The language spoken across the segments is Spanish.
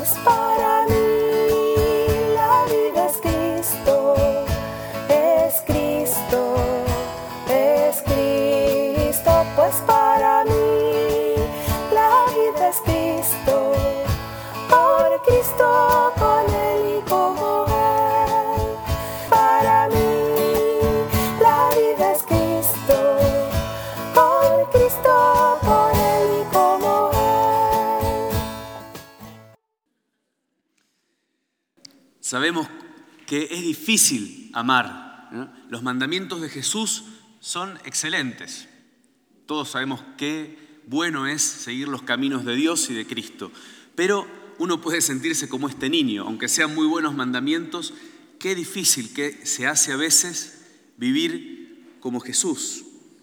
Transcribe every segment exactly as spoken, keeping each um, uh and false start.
pues para mí la vida es Cristo, es Cristo, es Cristo, pues para mí la vida es Cristo, por Cristo, con Él y como Él. Para mí la vida es Cristo, por Cristo, con Él y como Él. Sabemos que es difícil amar, ¿no? Los mandamientos de Jesús son excelentes. Todos sabemos qué bueno es seguir los caminos de Dios y de Cristo. Pero uno puede sentirse como este niño, aunque sean muy buenos mandamientos, qué difícil que se hace a veces vivir como Jesús.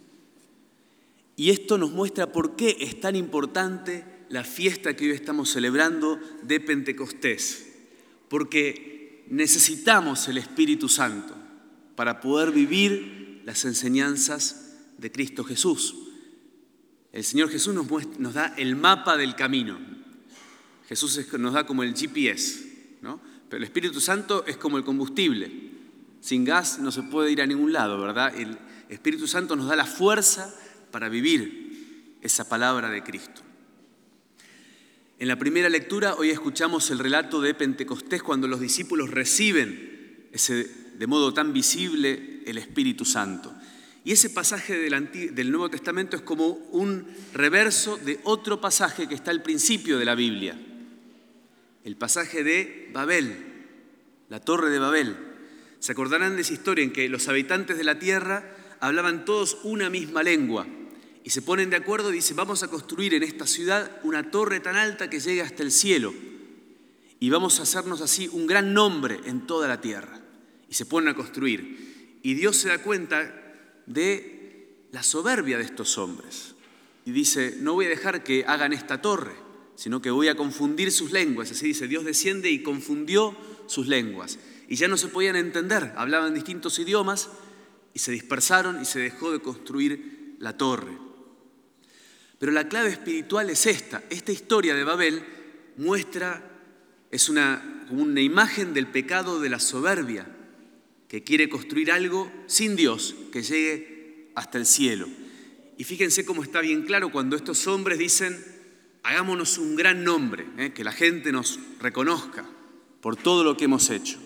Y esto nos muestra por qué es tan importante la fiesta que hoy estamos celebrando de Pentecostés. Porque necesitamos el Espíritu Santo para poder vivir las enseñanzas de Cristo Jesús. El Señor Jesús nos, muestra, nos da el mapa del camino. Jesús es, nos da como el G P S, ¿no? Pero el Espíritu Santo es como el combustible. Sin gas no se puede ir a ningún lado, ¿verdad? El Espíritu Santo nos da la fuerza para vivir esa palabra de Cristo. En la primera lectura hoy escuchamos el relato de Pentecostés cuando los discípulos reciben ese, de modo tan visible el Espíritu Santo. Y ese pasaje del, Antiguo, del Nuevo Testamento es como un reverso de otro pasaje que está al principio de la Biblia. El pasaje de Babel, la Torre de Babel. Se acordarán de esa historia en que los habitantes de la tierra hablaban todos una misma lengua y se ponen de acuerdo y dicen: vamos a construir en esta ciudad una torre tan alta que llegue hasta el cielo y vamos a hacernos así un gran nombre en toda la tierra. Y se ponen a construir. Y Dios se da cuenta de la soberbia de estos hombres y dice: no voy a dejar que hagan esta torre, sino que voy a confundir sus lenguas. Así dice, Dios desciende y confundió sus lenguas y ya no se podían entender, hablaban distintos idiomas y se dispersaron y se dejó de construir la torre. Pero la clave espiritual es esta. Esta historia de Babel muestra, es una, como una imagen del pecado de la soberbia, que quiere construir algo sin Dios, que llegue hasta el cielo. Y fíjense cómo está bien claro cuando estos hombres dicen: hagámonos un gran nombre, ¿eh? que la gente nos reconozca por todo lo que hemos hecho.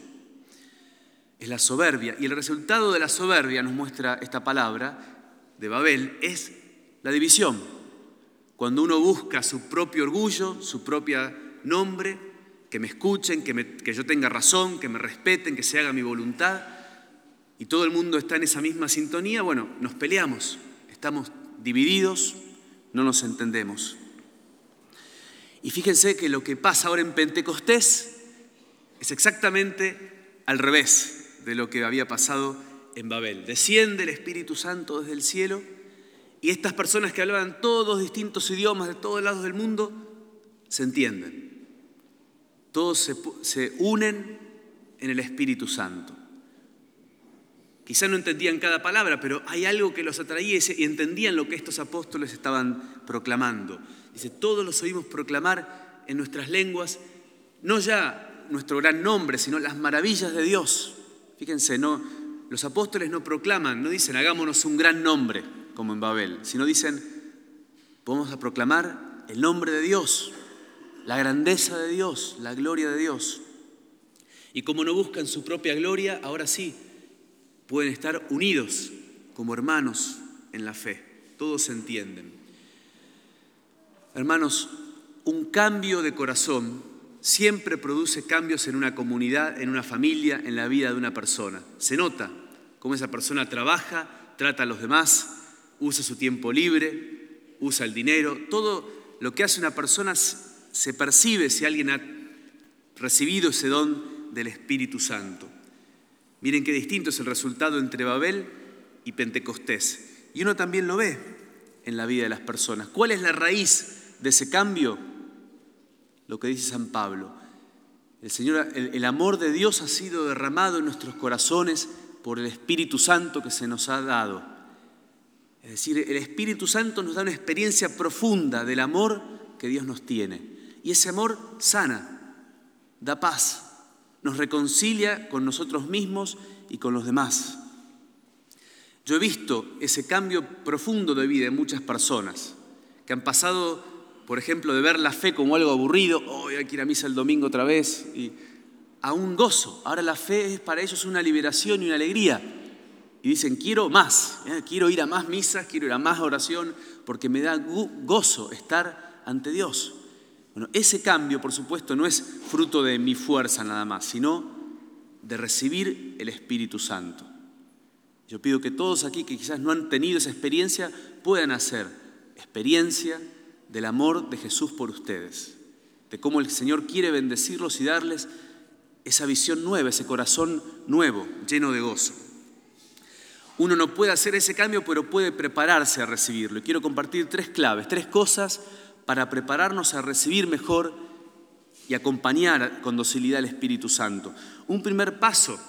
Es la soberbia. Y el resultado de la soberbia, nos muestra esta palabra de Babel, es la división. Cuando uno busca su propio orgullo, su propio nombre, que me escuchen, que, me, que yo tenga razón, que me respeten, que se haga mi voluntad, y todo el mundo está en esa misma sintonía, bueno, nos peleamos, estamos divididos, no nos entendemos. Y fíjense que lo que pasa ahora en Pentecostés es exactamente al revés de lo que había pasado en Babel. Desciende el Espíritu Santo desde el cielo y estas personas que hablaban todos distintos idiomas de todos lados del mundo se entienden. Todos se, se unen en el Espíritu Santo. Quizá no entendían cada palabra, pero hay algo que los atraía y entendían lo que estos apóstoles estaban proclamando. Dice, todos los oímos proclamar en nuestras lenguas, no ya nuestro gran nombre, sino las maravillas de Dios. Fíjense, no, los apóstoles no proclaman, no dicen hagámonos un gran nombre, como en Babel, sino dicen, vamos a proclamar el nombre de Dios, la grandeza de Dios, la gloria de Dios. Y como no buscan su propia gloria, ahora sí, pueden estar unidos como hermanos en la fe. Todos se entienden. Hermanos, un cambio de corazón siempre produce cambios en una comunidad, en una familia, en la vida de una persona. Se nota cómo esa persona trabaja, trata a los demás, usa su tiempo libre, usa el dinero. Todo lo que hace una persona se percibe si alguien ha recibido ese don del Espíritu Santo. Miren qué distinto es el resultado entre Babel y Pentecostés. Y uno también lo ve en la vida de las personas. ¿Cuál es la raíz de ese cambio? Lo que dice San Pablo. El Señor, el, el amor de Dios ha sido derramado en nuestros corazones por el Espíritu Santo que se nos ha dado. Es decir, el Espíritu Santo nos da una experiencia profunda del amor que Dios nos tiene. Y ese amor sana, da paz, nos reconcilia con nosotros mismos y con los demás. Yo he visto ese cambio profundo de vida en muchas personas que han pasado, por ejemplo, de ver la fe como algo aburrido, hoy hay que ir a misa el domingo otra vez, y a un gozo. Ahora la fe es para ellos una liberación y una alegría. Y dicen, quiero más, ¿eh? quiero ir a más misas, quiero ir a más oración, porque me da gozo estar ante Dios. Bueno, ese cambio, por supuesto, no es fruto de mi fuerza nada más, sino de recibir el Espíritu Santo. Yo pido que todos aquí que quizás no han tenido esa experiencia puedan hacer experiencia del amor de Jesús por ustedes, de cómo el Señor quiere bendecirlos y darles esa visión nueva, ese corazón nuevo, lleno de gozo. Uno no puede hacer ese cambio, pero puede prepararse a recibirlo. Y quiero compartir tres claves, tres cosas para prepararnos a recibir mejor y acompañar con docilidad al Espíritu Santo. Un primer paso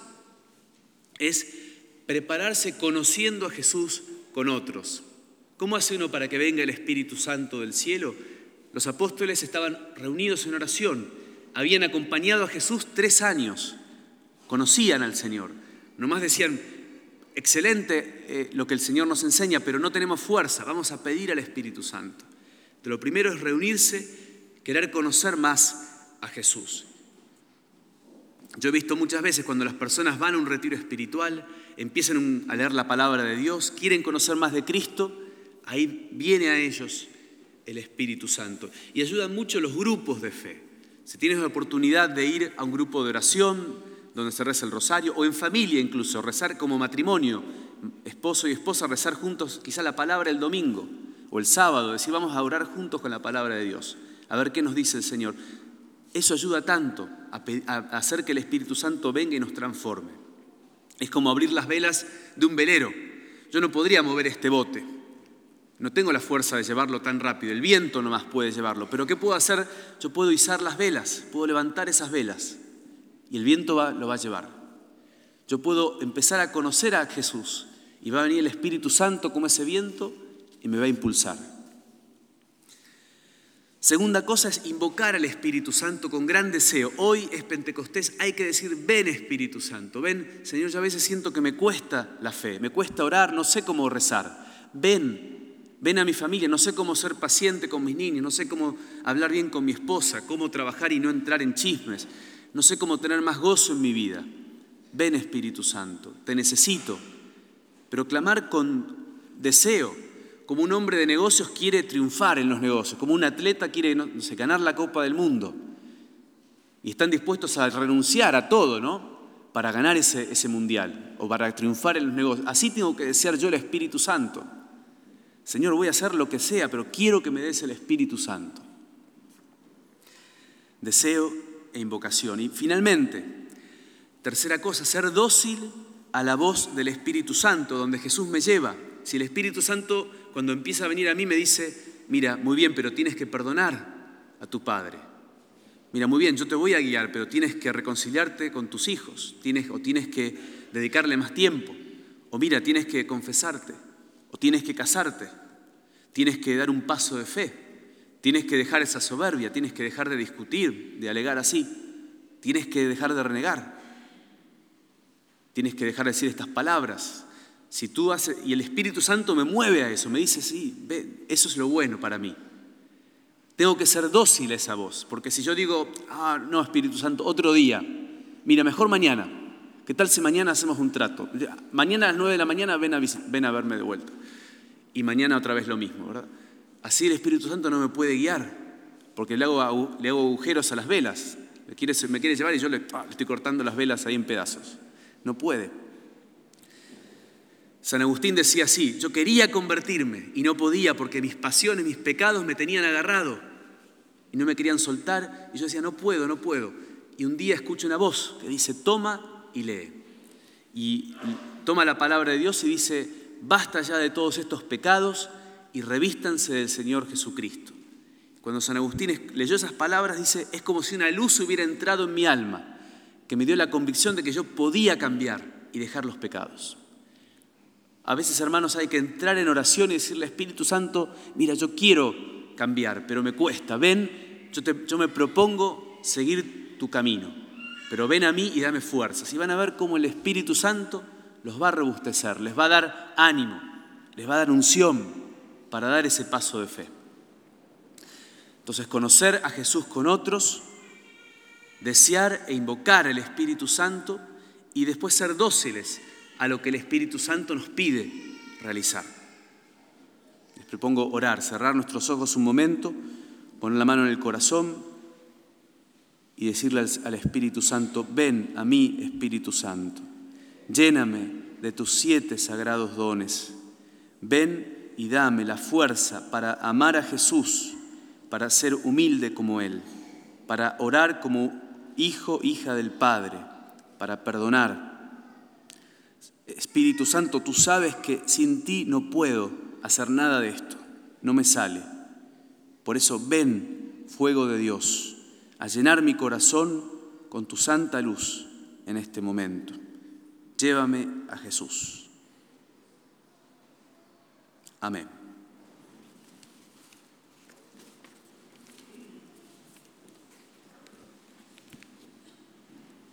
es prepararse conociendo a Jesús con otros. ¿Cómo hace uno para que venga el Espíritu Santo del cielo? Los apóstoles estaban reunidos en oración, habían acompañado a Jesús tres años, conocían al Señor. Nomás decían, excelente eh, lo que el Señor nos enseña, pero no tenemos fuerza, vamos a pedir al Espíritu Santo. De lo primero es reunirse, querer conocer más a Jesús. Yo he visto muchas veces cuando las personas van a un retiro espiritual, empiezan a leer la palabra de Dios, quieren conocer más de Cristo, ahí viene a ellos el Espíritu Santo. Y ayudan mucho los grupos de fe. Si tienes la oportunidad de ir a un grupo de oración donde se reza el rosario, o en familia incluso, rezar como matrimonio, esposo y esposa, rezar juntos quizá la palabra el domingo o el sábado, decir vamos a orar juntos con la palabra de Dios, a ver qué nos dice el Señor. Eso ayuda tanto a, a hacer que el Espíritu Santo venga y nos transforme. Es como abrir las velas de un velero. Yo no podría mover este bote. No tengo la fuerza de llevarlo tan rápido. El viento nomás puede llevarlo. Pero ¿qué puedo hacer? Yo puedo izar las velas. Puedo levantar esas velas. Y el viento va, lo va a llevar. Yo puedo empezar a conocer a Jesús. Y va a venir el Espíritu Santo como ese viento y me va a impulsar. Segunda cosa es invocar al Espíritu Santo con gran deseo. Hoy es Pentecostés, hay que decir, ven Espíritu Santo, ven, Señor, yo a veces siento que me cuesta la fe, me cuesta orar, no sé cómo rezar. Ven, ven a mi familia, no sé cómo ser paciente con mis niños, no sé cómo hablar bien con mi esposa, cómo trabajar y no entrar en chismes, no sé cómo tener más gozo en mi vida. Ven Espíritu Santo, te necesito, pero clamar con deseo. Como un hombre de negocios quiere triunfar en los negocios, como un atleta quiere, no sé, ganar la Copa del Mundo. Y están dispuestos a renunciar a todo, ¿no? Para ganar ese, ese mundial o para triunfar en los negocios. Así tengo que desear yo el Espíritu Santo. Señor, voy a hacer lo que sea, pero quiero que me des el Espíritu Santo. Deseo e invocación. Y finalmente, tercera cosa, ser dócil a la voz del Espíritu Santo, donde Jesús me lleva. Si el Espíritu Santo, cuando empieza a venir a mí, me dice, mira, muy bien, pero tienes que perdonar a tu padre. Mira, muy bien, yo te voy a guiar, pero tienes que reconciliarte con tus hijos, tienes, o tienes que dedicarle más tiempo, o mira, tienes que confesarte, o tienes que casarte, tienes que dar un paso de fe, tienes que dejar esa soberbia, tienes que dejar de discutir, de alegar así, tienes que dejar de renegar, tienes que dejar de decir estas palabras. Si tú haces, y el Espíritu Santo me mueve a eso, me dice, sí, ve, eso es lo bueno para mí. Tengo que ser dócil a esa voz, porque si yo digo, ah, no, Espíritu Santo, otro día, mira, mejor mañana. ¿Qué tal si mañana hacemos un trato? Mañana a las nueve de la mañana ven a, ven a verme de vuelta. Y mañana otra vez lo mismo, ¿verdad? Así el Espíritu Santo no me puede guiar, porque le hago, le hago agujeros a las velas. Me quiere, me quiere llevar y yo le, ah, le estoy cortando las velas ahí en pedazos. No puede. San Agustín decía así, yo quería convertirme y no podía porque mis pasiones, mis pecados me tenían agarrado y no me querían soltar. Y yo decía, no puedo, no puedo. Y un día escucho una voz que dice, toma y lee. Y toma la palabra de Dios y dice, basta ya de todos estos pecados y revístanse del Señor Jesucristo. Cuando San Agustín leyó esas palabras, dice, es como si una luz hubiera entrado en mi alma, que me dio la convicción de que yo podía cambiar y dejar los pecados. A veces, hermanos, hay que entrar en oración y decirle, Espíritu Santo, mira, yo quiero cambiar, pero me cuesta. Ven, yo, te, yo me propongo seguir tu camino, pero ven a mí y dame fuerzas. Y van a ver cómo el Espíritu Santo los va a robustecer, les va a dar ánimo, les va a dar unción para dar ese paso de fe. Entonces, conocer a Jesús con otros, desear e invocar al Espíritu Santo y después ser dóciles a lo que el Espíritu Santo nos pide realizar. Les propongo orar, cerrar nuestros ojos un momento, poner la mano en el corazón y decirle al, al Espíritu Santo: ven a mí, Espíritu Santo, lléname de tus siete sagrados dones. Ven y dame la fuerza para amar a Jesús, para ser humilde como Él, para orar como hijo, hija del Padre, para perdonar. Espíritu Santo, tú sabes que sin ti no puedo hacer nada de esto, no me sale. Por eso ven, fuego de Dios, a llenar mi corazón con tu santa luz en este momento. Llévame a Jesús. Amén.